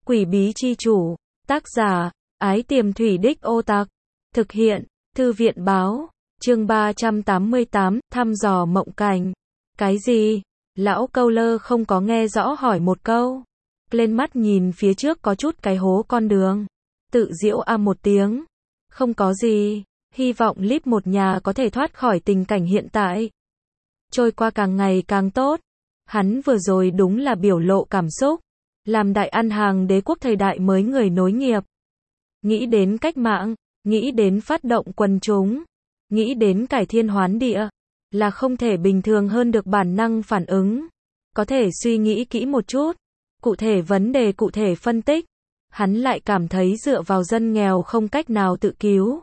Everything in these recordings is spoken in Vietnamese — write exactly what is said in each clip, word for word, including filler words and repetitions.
Quỷ bí chi chủ, tác giả, Ái Tiềm Thủy Đích Ô Tặc, thực hiện, Thư viện báo, chương ba trăm tám mươi tám, thăm dò mộng cảnh. Cái gì? Lão Câu Lơ không có nghe rõ hỏi một câu. Lên mắt nhìn phía trước có chút cái hố con đường. Tự giễu a một tiếng. Không có gì, hy vọng Líp một nhà có thể thoát khỏi tình cảnh hiện tại. Trôi qua càng ngày càng tốt. Hắn vừa rồi đúng là biểu lộ cảm xúc. Làm đại ăn hàng đế quốc thời đại mới người nối nghiệp. Nghĩ đến cách mạng, nghĩ đến phát động quần chúng, nghĩ đến cải thiên hoán địa, là không thể bình thường hơn được bản năng phản ứng. Có thể suy nghĩ kỹ một chút, cụ thể vấn đề cụ thể phân tích, hắn lại cảm thấy dựa vào dân nghèo không cách nào tự cứu.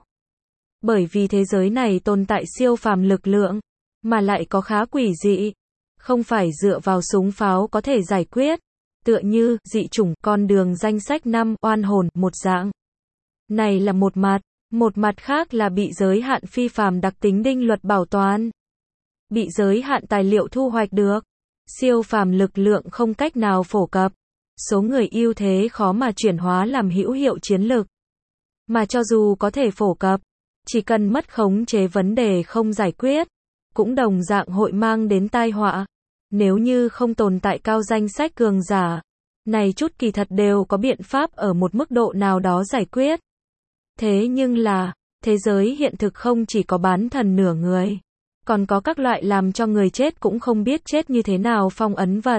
Bởi vì thế giới này tồn tại siêu phàm lực lượng, mà lại có khá quỷ dị, không phải dựa vào súng pháo có thể giải quyết, tựa như dị chủng, con đường danh sách năm, oan hồn, một dạng. Này là một mặt, một mặt khác là bị giới hạn phi phàm đặc tính đinh luật bảo toàn. Bị giới hạn tài liệu thu hoạch được, siêu phàm lực lượng không cách nào phổ cập, số người ưu thế khó mà chuyển hóa làm hữu hiệu chiến lực. Mà cho dù có thể phổ cập, chỉ cần mất khống chế vấn đề không giải quyết, cũng đồng dạng hội mang đến tai họa. Nếu như không tồn tại cao danh sách cường giả, này chút kỳ thật đều có biện pháp ở một mức độ nào đó giải quyết. Thế nhưng là, thế giới hiện thực không chỉ có bán thần nửa người, còn có các loại làm cho người chết cũng không biết chết như thế nào phong ấn vật.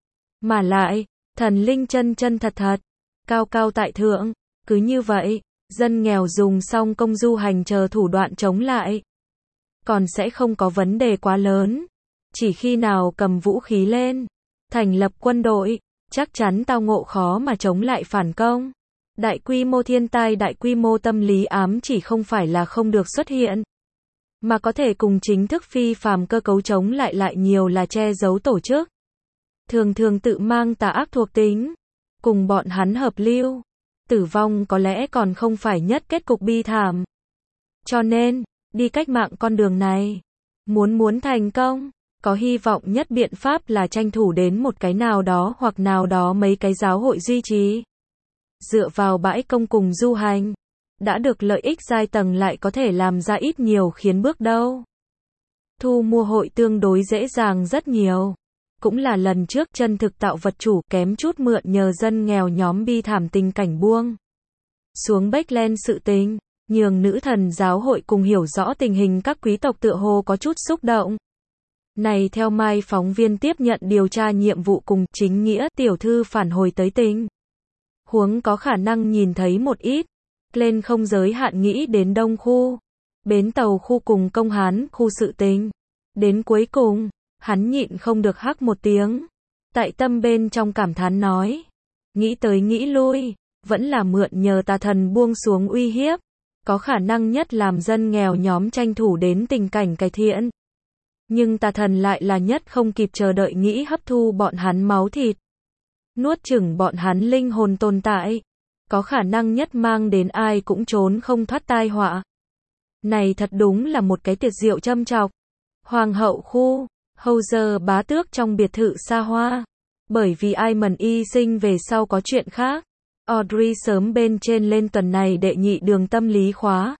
Mà lại, thần linh chân chân thật thật, cao cao tại thượng, cứ như vậy, dân nghèo dùng xong công du hành chờ thủ đoạn chống lại. Còn sẽ không có vấn đề quá lớn. Chỉ khi nào cầm vũ khí lên, thành lập quân đội, chắc chắn tao ngộ khó mà chống lại phản công. Đại quy mô thiên tai, đại quy mô tâm lý ám chỉ không phải là không được xuất hiện, mà có thể cùng chính thức phi phàm cơ cấu chống lại lại nhiều là che giấu tổ chức. Thường thường tự mang tà ác thuộc tính, cùng bọn hắn hợp lưu, tử vong có lẽ còn không phải nhất kết cục bi thảm. Cho nên, đi cách mạng con đường này, muốn muốn thành công, có hy vọng nhất biện pháp là tranh thủ đến một cái nào đó hoặc nào đó mấy cái giáo hội duy trì. Dựa vào bãi công cùng du hành, đã được lợi ích giai tầng lại có thể làm ra ít nhiều khiến bước đâu. Thu mua hội tương đối dễ dàng rất nhiều. Cũng là lần trước chân thực tạo vật chủ kém chút mượn nhờ dân nghèo nhóm bi thảm tình cảnh buông xuống bếch len sự tình, nhường nữ thần giáo hội cùng hiểu rõ tình hình các quý tộc tựa hồ có chút xúc động. Này theo Mai phóng viên tiếp nhận điều tra nhiệm vụ cùng chính nghĩa tiểu thư phản hồi tới tình huống có khả năng nhìn thấy một ít, lên không giới hạn nghĩ đến đông khu, bến tàu khu cùng công hán khu sự tình. Đến cuối cùng, hắn nhịn không được hắc một tiếng. Tại tâm bên trong cảm thán nói, nghĩ tới nghĩ lui, vẫn là mượn nhờ tà thần buông xuống uy hiếp, có khả năng nhất làm dân nghèo nhóm tranh thủ đến tình cảnh cải thiện. Nhưng tà thần lại là nhất không kịp chờ đợi nghĩ hấp thu bọn hắn máu thịt, nuốt chửng bọn hắn linh hồn tồn tại, có khả năng nhất mang đến ai cũng trốn không thoát tai họa. Này thật đúng là một cái tiệt diệu châm chọc. Hoàng hậu khu, hầu giờ bá tước trong biệt thự xa hoa, bởi vì Aemon y sinh về sau có chuyện khác. Audrey sớm bên trên lên tuần này đệ nhị đường tâm lý khóa.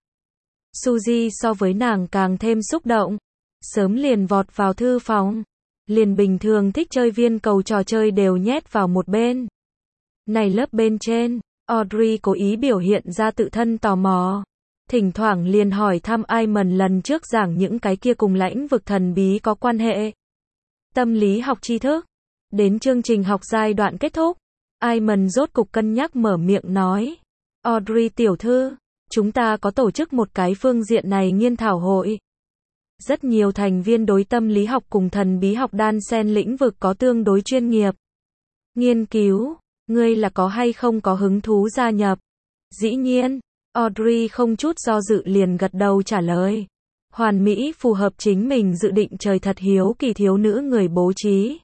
Suzy so với nàng càng thêm xúc động, sớm liền vọt vào thư phòng, liền bình thường thích chơi viên cầu trò chơi đều nhét vào một bên. Này lớp bên trên, Audrey cố ý biểu hiện ra tự thân tò mò, thỉnh thoảng liền hỏi thăm Aemon lần trước giảng những cái kia cùng lãnh vực thần bí có quan hệ. Tâm lý học tri thức. Đến chương trình học giai đoạn kết thúc, Aemon rốt cục cân nhắc mở miệng nói, Audrey tiểu thư, chúng ta có tổ chức một cái phương diện này nghiên thảo hội. Rất nhiều thành viên đối tâm lý học cùng thần bí học đan xen lĩnh vực có tương đối chuyên nghiệp. Nghiên cứu, ngươi là có hay không có hứng thú gia nhập? Dĩ nhiên, Audrey không chút do dự liền gật đầu trả lời. Hoàn mỹ phù hợp chính mình dự định trời thật hiếu kỳ thiếu nữ người bố trí.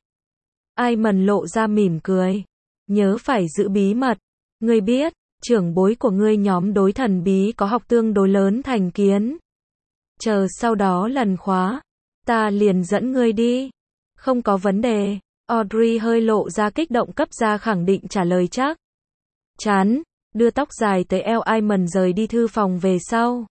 Aemon lộ ra mỉm cười. Nhớ phải giữ bí mật. Ngươi biết, trưởng bối của ngươi nhóm đối thần bí có học tương đối lớn thành kiến. Chờ sau đó lần khóa, ta liền dẫn ngươi đi. Không có vấn đề. Audrey hơi lộ ra kích động cấp ra khẳng định trả lời chắc. chán, đưa tóc dài tới eo Iman rời đi thư phòng về sau.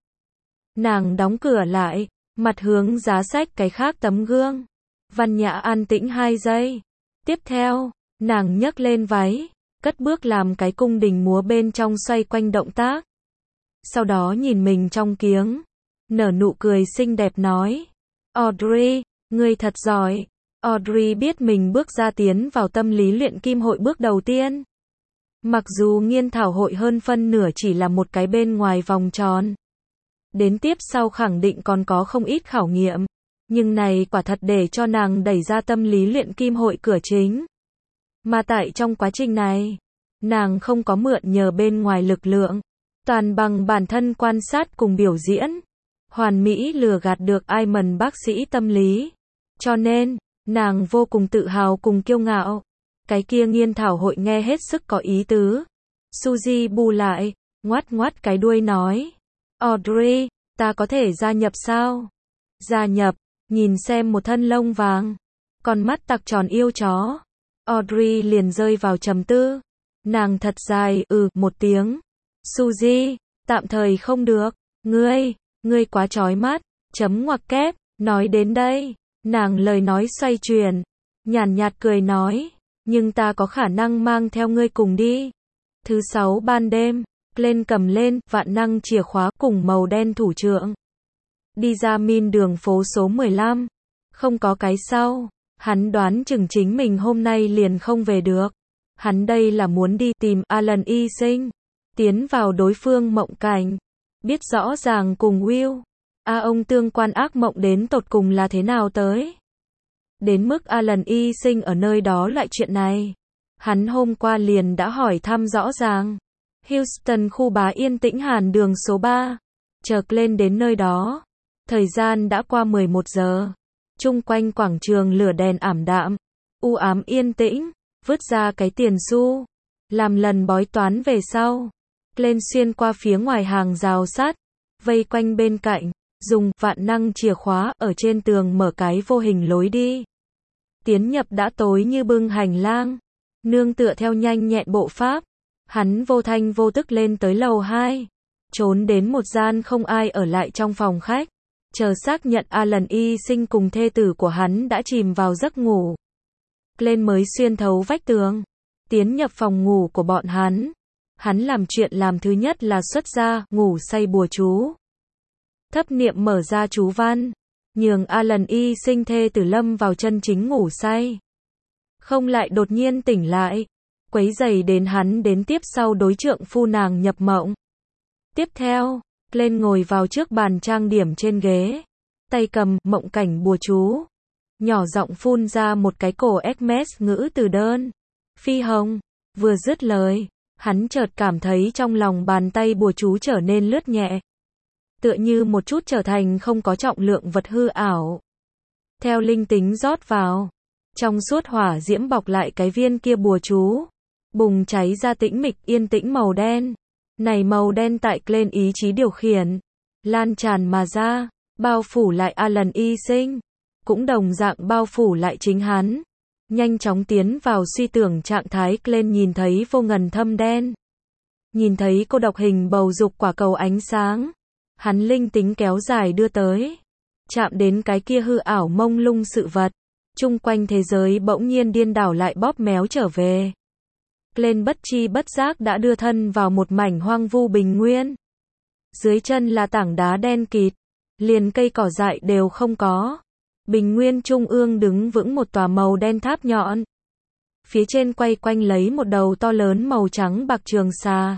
Nàng đóng cửa lại, mặt hướng giá sách cái khác tấm gương. Văn Nhã an tĩnh hai giây. Tiếp theo, nàng nhấc lên váy, cất bước làm cái cung đình múa bên trong xoay quanh động tác. Sau đó nhìn mình trong kiếng, nở nụ cười xinh đẹp nói, Audrey, ngươi thật giỏi. Audrey biết mình bước ra tiến vào tâm lý luyện kim hội bước đầu tiên. Mặc dù nghiên thảo hội hơn phân nửa chỉ là một cái bên ngoài vòng tròn. Đến tiếp sau khẳng định còn có không ít khảo nghiệm. Nhưng này quả thật để cho nàng đẩy ra tâm lý luyện kim hội cửa chính. Mà tại trong quá trình này, nàng không có mượn nhờ bên ngoài lực lượng. Toàn bằng bản thân quan sát cùng biểu diễn. Hoàn mỹ lừa gạt được Iman bác sĩ tâm lý. Cho nên, nàng vô cùng tự hào cùng kiêu ngạo. Cái kia nghiên thảo hội nghe hết sức có ý tứ. Suzy bù lại, ngoắt ngoắt cái đuôi nói. Audrey, ta có thể gia nhập sao? Gia nhập, nhìn xem một thân lông vàng. Con mắt tặc tròn yêu chó. Audrey liền rơi vào trầm tư. Nàng thật dài, ừ, một tiếng. Suzy, tạm thời không được. Ngươi, ngươi quá chói mắt. Chấm ngoặc kép, nói đến đây. Nàng lời nói xoay chuyển. Nhàn nhạt cười nói. Nhưng ta có khả năng mang theo ngươi cùng đi. Thứ sáu ban đêm, lên cầm lên, vạn năng chìa khóa cùng màu đen thủ trượng. Đi ra min đường phố số mười lăm. Không có cái sau. Hắn đoán chừng chính mình hôm nay liền không về được. Hắn đây là muốn đi tìm Alan y sinh. Tiến vào đối phương mộng cảnh. Biết rõ ràng cùng Will. A ông tương quan ác mộng đến tột cùng là thế nào tới. Đến mức Alan y sinh ở nơi đó lại chuyện này. Hắn hôm qua liền đã hỏi thăm rõ ràng. Houston khu bá yên tĩnh hàn đường số ba. Chợt lên đến nơi đó. Thời gian đã qua mười một giờ. Chung quanh quảng trường lửa đèn ảm đạm. U ám yên tĩnh. Vứt ra cái tiền xu. Làm lần bói toán về sau. Lên xuyên qua phía ngoài hàng rào sắt. Vây quanh bên cạnh. Dùng vạn năng chìa khóa ở trên tường mở cái vô hình lối đi. Tiến nhập đã tối như bưng hành lang. Nương tựa theo nhanh nhẹn bộ pháp. Hắn vô thanh vô tức lên tới lầu hai. Trốn đến một gian không ai ở lại trong phòng khách. Chờ xác nhận Alan y sinh cùng thê tử của hắn đã chìm vào giấc ngủ. Lên mới xuyên thấu vách tường. Tiến nhập phòng ngủ của bọn hắn. Hắn làm chuyện làm thứ nhất là xuất ra, ngủ say bùa chú. Thấp niệm mở ra chú văn. Nhường Alan y sinh thê tử lâm vào chân chính ngủ say. Không lại đột nhiên tỉnh lại. Quấy rầy đến hắn đến tiếp sau đối trượng phu nàng nhập mộng. Tiếp theo, lên ngồi vào trước bàn trang điểm trên ghế. Tay cầm mộng cảnh bùa chú. Nhỏ giọng phun ra một cái cổ Hermes ngữ từ đơn. Phi hồng. Vừa dứt lời, hắn chợt cảm thấy trong lòng bàn tay bùa chú trở nên lướt nhẹ. Tựa như một chút trở thành không có trọng lượng vật hư ảo. Theo linh tính rót vào. Trong suốt hỏa diễm bọc lại cái viên kia bùa chú. Bùng cháy ra tĩnh mịch yên tĩnh màu đen. Này màu đen tại lên ý chí điều khiển. Lan tràn mà ra. Bao phủ lại Alan y sinh. Cũng đồng dạng bao phủ lại chính hắn. Nhanh chóng tiến vào suy tưởng trạng thái. Lên nhìn thấy vô ngần thâm đen. Nhìn thấy cô độc hình bầu dục quả cầu ánh sáng. Hắn linh tính kéo dài đưa tới. Chạm đến cái kia hư ảo mông lung sự vật. Chung quanh thế giới bỗng nhiên điên đảo lại bóp méo trở về. Lên bất chi bất giác đã đưa thân vào một mảnh hoang vu bình nguyên. Dưới chân là tảng đá đen kịt. Liền cây cỏ dại đều không có. Bình nguyên trung ương đứng vững một tòa màu đen tháp nhọn. Phía trên quay quanh lấy một đầu to lớn màu trắng bạc trường xà.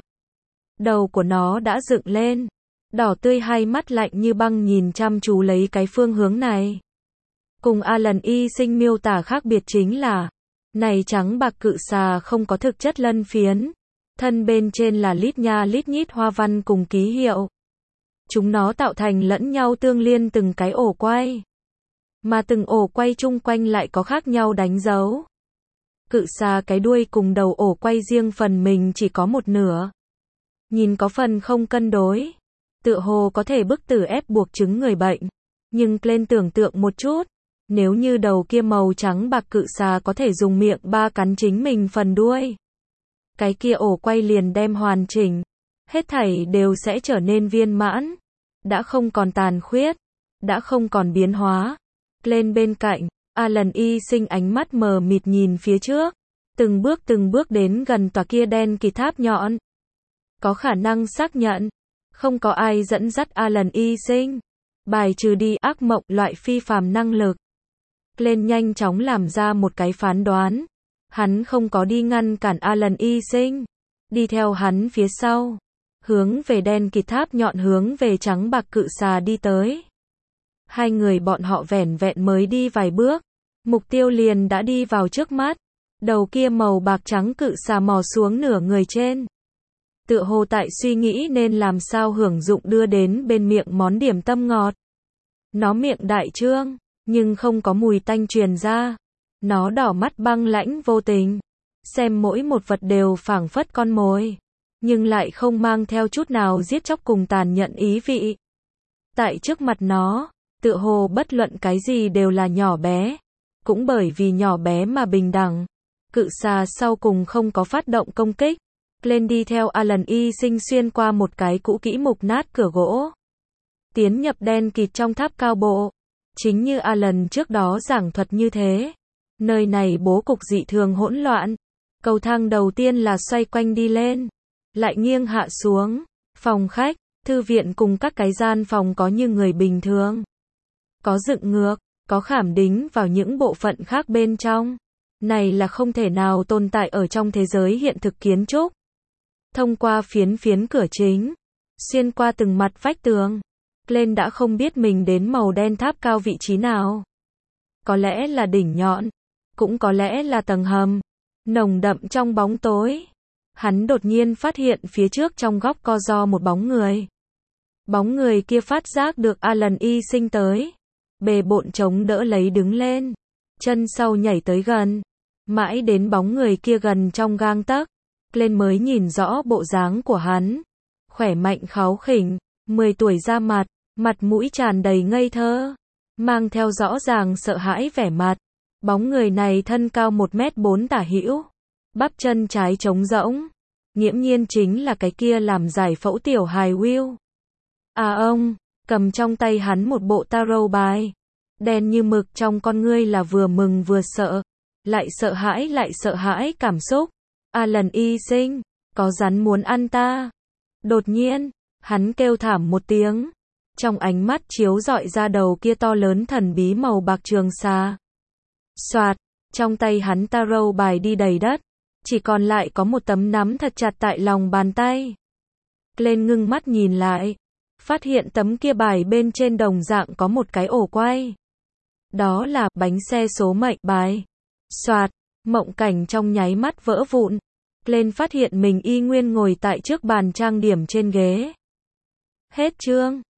Đầu của nó đã dựng lên. Đỏ tươi hai mắt lạnh như băng nhìn chăm chú lấy cái phương hướng này. Cùng Alan y sinh miêu tả khác biệt chính là, này trắng bạc cự xà không có thực chất lân phiến. Thân bên trên là lít nha lít nhít hoa văn cùng ký hiệu. Chúng nó tạo thành lẫn nhau tương liên từng cái ổ quay. Mà từng ổ quay chung quanh lại có khác nhau đánh dấu. Cự xà cái đuôi cùng đầu ổ quay riêng phần mình chỉ có một nửa. Nhìn có phần không cân đối. Tựa hồ có thể bức tử ép buộc chứng người bệnh. Nhưng lên tưởng tượng một chút. Nếu như đầu kia màu trắng bạc cự xà có thể dùng miệng ba cắn chính mình phần đuôi. cái kia ổ quay liền đem hoàn chỉnh. Hết thảy đều sẽ trở nên viên mãn. Đã không còn tàn khuyết. Đã không còn biến hóa. Lên bên cạnh, Alan y sinh ánh mắt mờ mịt nhìn phía trước. Từng bước từng bước đến gần tòa kia đen kịt tháp nhọn. Có khả năng xác nhận. Không có ai dẫn dắt Alan y sinh. Bài trừ đi ác mộng loại phi phàm năng lực. Lên nhanh chóng làm ra một cái phán đoán. Hắn không có đi ngăn cản Alan y sinh. Đi theo hắn phía sau. Hướng về đen kịt tháp nhọn hướng về trắng bạc cự xà đi tới. Hai người bọn họ vẻn vẹn mới đi vài bước. Mục tiêu liền đã đi vào trước mắt. Đầu kia màu bạc trắng cự xà mò xuống nửa người trên. Tựa hồ tại suy nghĩ nên làm sao hưởng dụng đưa đến bên miệng món điểm tâm ngọt. Nó miệng đại trương, nhưng không có mùi tanh truyền ra. Nó đỏ mắt băng lãnh vô tình. Xem mỗi một vật đều phảng phất con mồi. Nhưng lại không mang theo chút nào giết chóc cùng tàn nhẫn ý vị. Tại trước mặt nó, tựa hồ bất luận cái gì đều là nhỏ bé. Cũng bởi vì nhỏ bé mà bình đẳng. Cự xà sau cùng không có phát động công kích. Lên đi theo Alan y sinh xuyên qua một cái cũ kỹ mục nát cửa gỗ. Tiến nhập đen kịt trong tháp cao bộ. Chính như Alan trước đó giảng thuật như thế. Nơi này bố cục dị thường hỗn loạn. Cầu thang đầu tiên là xoay quanh đi lên. Lại nghiêng hạ xuống. Phòng khách, thư viện cùng các cái gian phòng có như người bình thường. Có dựng ngược, có khảm đính vào những bộ phận khác bên trong. Này là không thể nào tồn tại ở trong thế giới hiện thực kiến trúc. Thông qua phiến phiến cửa chính, xuyên qua từng mặt vách tường, lên đã không biết mình đến màu đen tháp cao vị trí nào. Có lẽ là đỉnh nhọn, cũng có lẽ là tầng hầm, nồng đậm trong bóng tối. Hắn đột nhiên phát hiện phía trước trong góc co ro một bóng người. Bóng người kia phát giác được Alan y sinh tới. Bề bộn chống đỡ lấy đứng lên. Chân sau nhảy tới gần. Mãi đến bóng người kia gần trong gang tấc. Lên mới nhìn rõ bộ dáng của hắn. Khỏe mạnh kháu khỉnh. mười tuổi ra mặt. Mặt mũi tràn đầy ngây thơ. Mang theo rõ ràng sợ hãi vẻ mặt. Bóng người này thân cao một mét bốn tả hữu. Bắp chân trái trống rỗng. Nghiễm nhiên chính là cái kia làm giải phẫu tiểu hài Will. À ông, cầm trong tay hắn một bộ tarot bài. Đen như mực trong con ngươi là vừa mừng vừa sợ. Lại sợ hãi lại sợ hãi cảm xúc. Alan y sinh, có rắn muốn ăn ta. Đột nhiên, hắn kêu thảm một tiếng. Trong ánh mắt chiếu rọi ra đầu kia to lớn thần bí màu bạc trường xà. Soạt, trong tay hắn tarot bài đi đầy đất. Chỉ còn lại có một tấm nắm thật chặt tại lòng bàn tay. Lên ngưng mắt nhìn lại. Phát hiện tấm kia bài bên trên đồng dạng có một cái ổ quay. Đó là bánh xe số mệnh bài. Soạt, mộng cảnh trong nháy mắt vỡ vụn. Lên phát hiện mình y nguyên ngồi tại trước bàn trang điểm trên ghế. Hết chương.